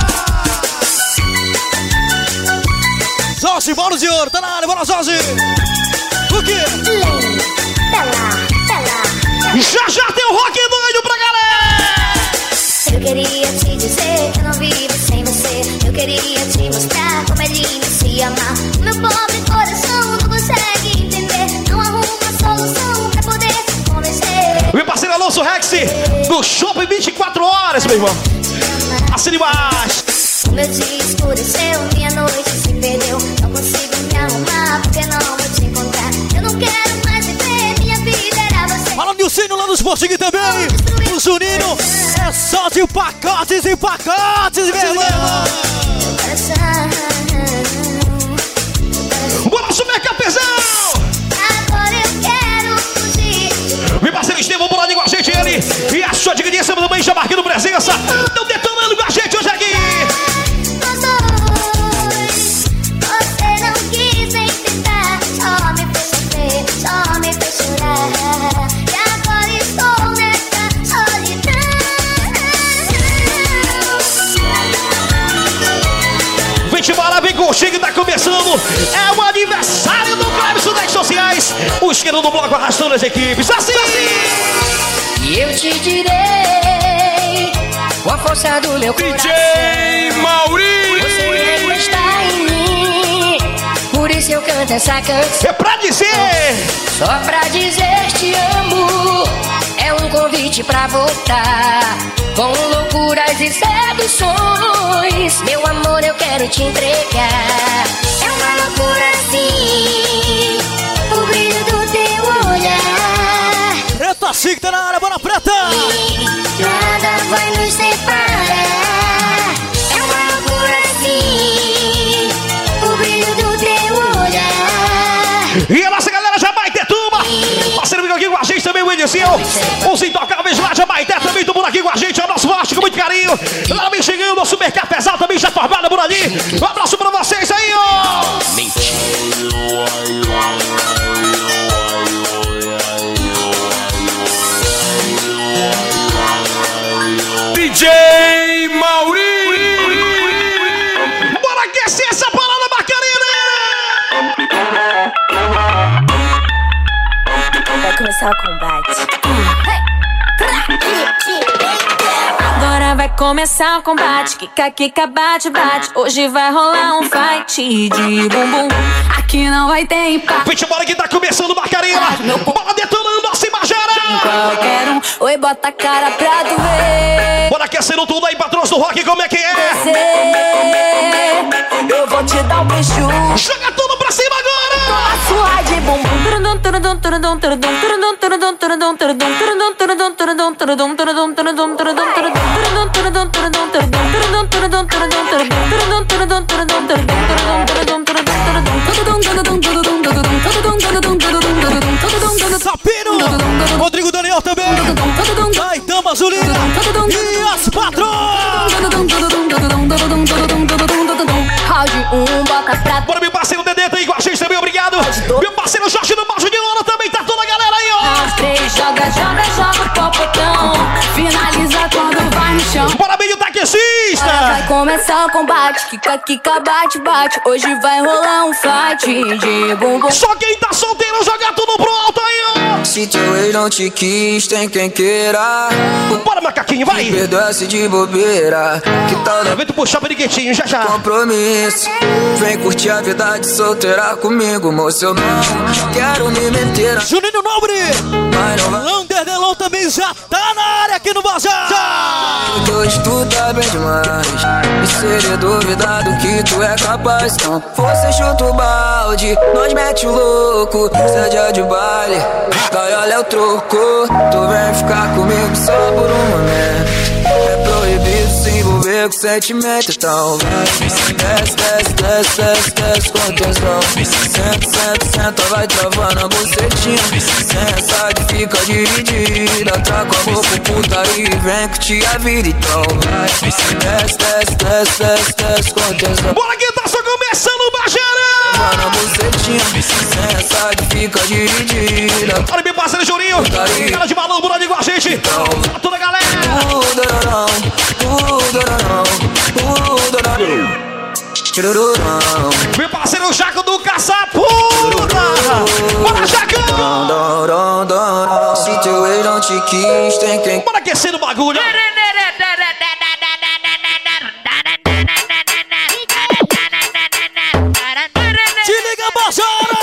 Jorge, bola de ouro, tá na área, bora Jorge. O quê? Já tem o rock doido pra galera. Eu queria te dizer que eu não vivo sem você. Eu queria te mostrar como é lindo se amar. Meu pobre coração não consegue entender. Não arruma solução pra poder te convencer. Meu parceiro Alonso Rex, do Shopping 24 horas, meu irmão. Assine mais. Meu dia escureceu, minha noite se perdeu. Não consigo me arrumar porque não vou te encontrar. Eu não quero mais viver, minha vida era você. Fala Nilcinho lá no Sporting também. O Juninho é só de pacotes e pacotes, meu irmão. Bora subir capezão. Agora eu quero fugir. Meu parceiro Estevão bolado com a gente, ele e a sua digníssima também já marcando presença. Estão detonando com a gente hoje aqui. Você não quis enfrentar, só me fez sofrer. Chega e tá começando. É o aniversário do Clebson das sociais. O esquerdo do bloco arrastando as equipes. Assim! E eu te direi com a força do meu coração. DJ Mauri! Você está em mim. Por isso eu canto essa canção. É pra dizer! Só pra dizer te amo. É um convite pra voltar. Com loucuras e seduções. Meu amor, eu quero te entregar. É uma loucura assim. O brilho do teu olhar. Preta assim que tá na área, bora preta! Nada vai nos separar. É uma loucura assim. O brilho do teu olhar. E a nossa galera já vai ter turma! Parceiro aqui com a gente também, o Edicil. Os intocáveis lá já vai ter também, todo mundo aqui com a gente. É o nosso forte, com muito carinho. Lá vem chegando o super cafezal também já formado por ali. Um abraço pra vocês aí, ó! DJ Mauri! Bora aquecer essa parada bacana! Vai começar o combate. Agora vai começar o combate. Kika, kika, bate, bate. Hoje vai rolar um fight de bumbum. Aqui não vai ter empate. Vem embora que tá começando o Macarena. Bola detonando assim, Majara. Qualquer um, oi, bota a cara pra tu ver. Bora aquecendo tudo aí, patrões do rock, como é que é? Eu vou te dar um beijo. Joga tudo pra cima agora. Toma sua de bumbum. Sapino, Rodrigo Daniel também. Caetano Mazulina e as patrões. Round 1, bota pra... Bora, meu parceiro Dedê tá aí com a gente também, obrigado. Meu parceiro Jorge do Baixo de Lona também, tá toda a galera aí, ó. Os três, joga, joga, joga o popotão. Finaliza quando vai no chão. Bora, meio taxista. Vai começar o combate, kika, kika, bate, bate. Hoje vai rolar um fight de bumbum. Só quem tá solteiro joga tudo pro alto aí, ó. Se teu ex não te quis, tem quem queira. Bora, macaquinho, vai. Perdoa-se de bobeira. Que tal da... Vem tu puxar periquetinho, já já. Compromisso. Vem curtir a vida de solteira comigo, moço. Eu não quero me meter. Juninho Nobre. Lander Delon também já tá na área aqui no Bazar. Hoje tu tá bem demais. E seria duvidado que tu é capaz. Então você chuta o balde, nós mete o louco. Seja de baile, olha é o troco. Tu vem ficar comigo só por um momento. É proibido se envolver com sentimento. Então vai, desce, desce, desce, desce, desce com tesão. Senta, senta, senta, vai travando a bucetinha. Senta que fica dividida. Traga a boca, putaria e vem curtir a vida. Então vai, desce, desce, desce, desce, desce com tesão. Bora que tá só começando o Bajarão. Na bucetinha, senta que fica dividida. Olha meu parceiro Juninho, cara de balão, bora ali com a gente. Toda a galera. Meu parceiro Jaco do Caçaputa. Bora, Jacão. Se teu ex não te quis, tem quem... Bora aquecendo o bagulho. Te liga, Bajara.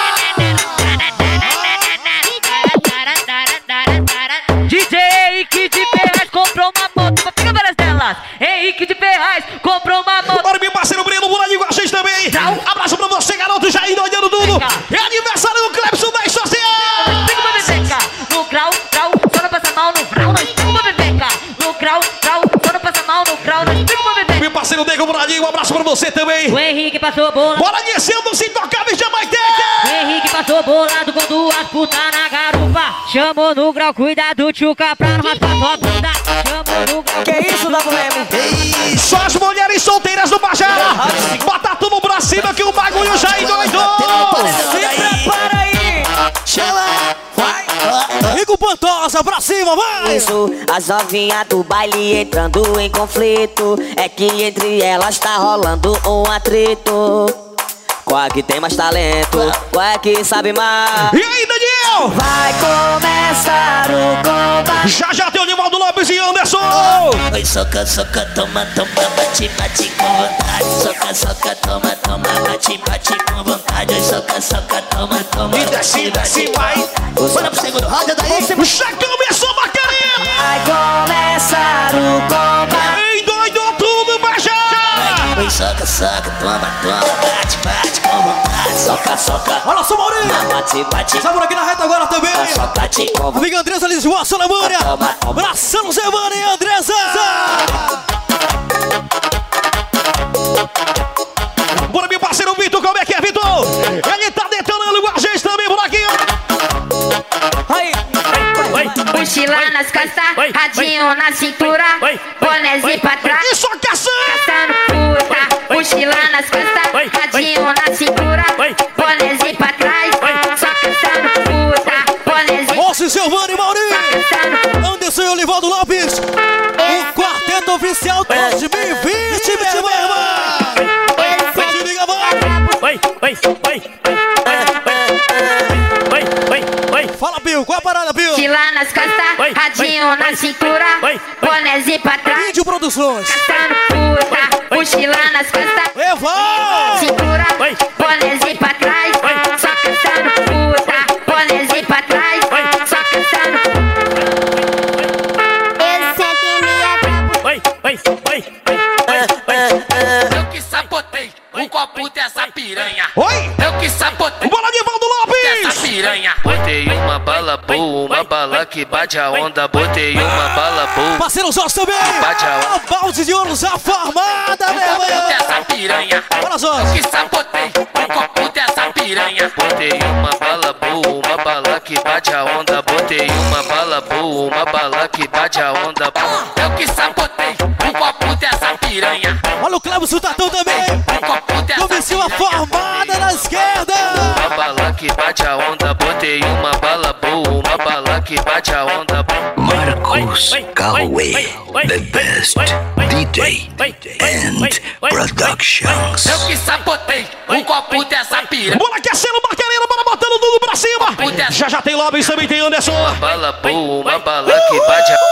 DJ Henrique de Ferraz comprou uma moto. Fica várias delas. Henrique de Ferraz comprou uma moto. Bora, meu parceiro Breno, por ali com a gente também. Abraço pra você, garoto, já indo olhando tudo. É aniversário do Clebson das sociais. Fica uma bebeca. No grau, grau, só não passa mal no grau. Nós fica uma bebeca. No grau, grau, só não passa mal no grau. Nós fica uma bebeca. Meu parceiro Nego por ali, um abraço pra você também. O Henrique passou a bola. Bora descendo os intocáveis de Amaité. O Henrique passou bolado com duas putas na garupa. Chamou no grau, cuidado, tchuca, pra não raspar tua bunda. Chamou no grau. Que isso, Davo Leme? Só as mulheres solteiras do Bajara. Bota tudo pra cima que o bagulho já endoidou. Se prepara aí. Chama. Vai. Rico Pantosa, abraço. cima, vai! Isso, as novinhas do baile entrando em conflito. É que entre elas tá rolando um atrito. Qual é que tem mais talento? Qual é que sabe mais? E aí, Daniel? Vai começar o combate. Já tem o Nivaldo Lopes e Anderson. Oi, soca, soca, toma, toma, bate, bate com vontade. Soca, soca, toma, toma, bate, bate com vontade. Oi, soca, soca, toma, toma. E desce, desce, vai. Bora pro segundo round daí. Já começou, bacaninha. Vai começar o combate. Ei, doido, tudo vai já. Oi, soca, soca, toma, toma, bate, bate com vontade. Soca, soca. Olha só, Maurinho. Bate, bate. Estamos aqui na reta agora também. Soca, bate com vontade. Amiga Andressa Lisboa, Solamânia. Abração, Zé Mano e Andressa. Bora, meu parceiro Vitor, como é que é, Vitor? Ele tá detonando com a gente também por aqui. Aí. Mochila nas costas, radinho na cintura, bonézinho pra trás. E só caçando puta. Mochila nas costas, radinho na cintura, bonézinho pra trás. Só caçando puta, bonézinho. Moça, Silvano e Maurinho. Anderson e Olivaldo Lopes. O quarteto oficial 2020, meu irmão. Se liga, fala, Bill, qual a parada, Bill? Mochila nas costas, radinho na cintura, bonézinho pra trás. Vídeo Produções. Caçando puta, mochila nas costas, cintura, bonézinho pra trás. Só caçando puta, bonézinho pra trás. Só caçando. Eu sempre me Eu que sabotei o copo dessa piranha. Oi! Eu que sabotei. Bola de Valdo Lopes! Dessa piranha. Botei uma bala boa, uma bala que bate a onda. Botei uma bala boa. Parceiro Zós também! Bate a onda. A balde de ouro já formada, meu irmão! Dessa piranha. Bora, Zós! Eu que sabotei o copo dessa piranha. Botei uma bala boa, uma bala que bate a onda. Botei uma bala boa, uma bala que bate a onda. Eu que sabotei o copo dessa piranha. Olha o Cleber Tatão também! Começou a formada na esquerda! Uma bala que bate a onda, botei uma bala boa, uma bala que bate a onda. Marcos Calloway, the best DJ and Productions. Eu que sabotei o copo dessa piranha. Bora aquecendo, Marquelinha, bora botando tudo pra cima! Já tem Lobby, também tem Anderson! Uma bala boa, uma bala que bate a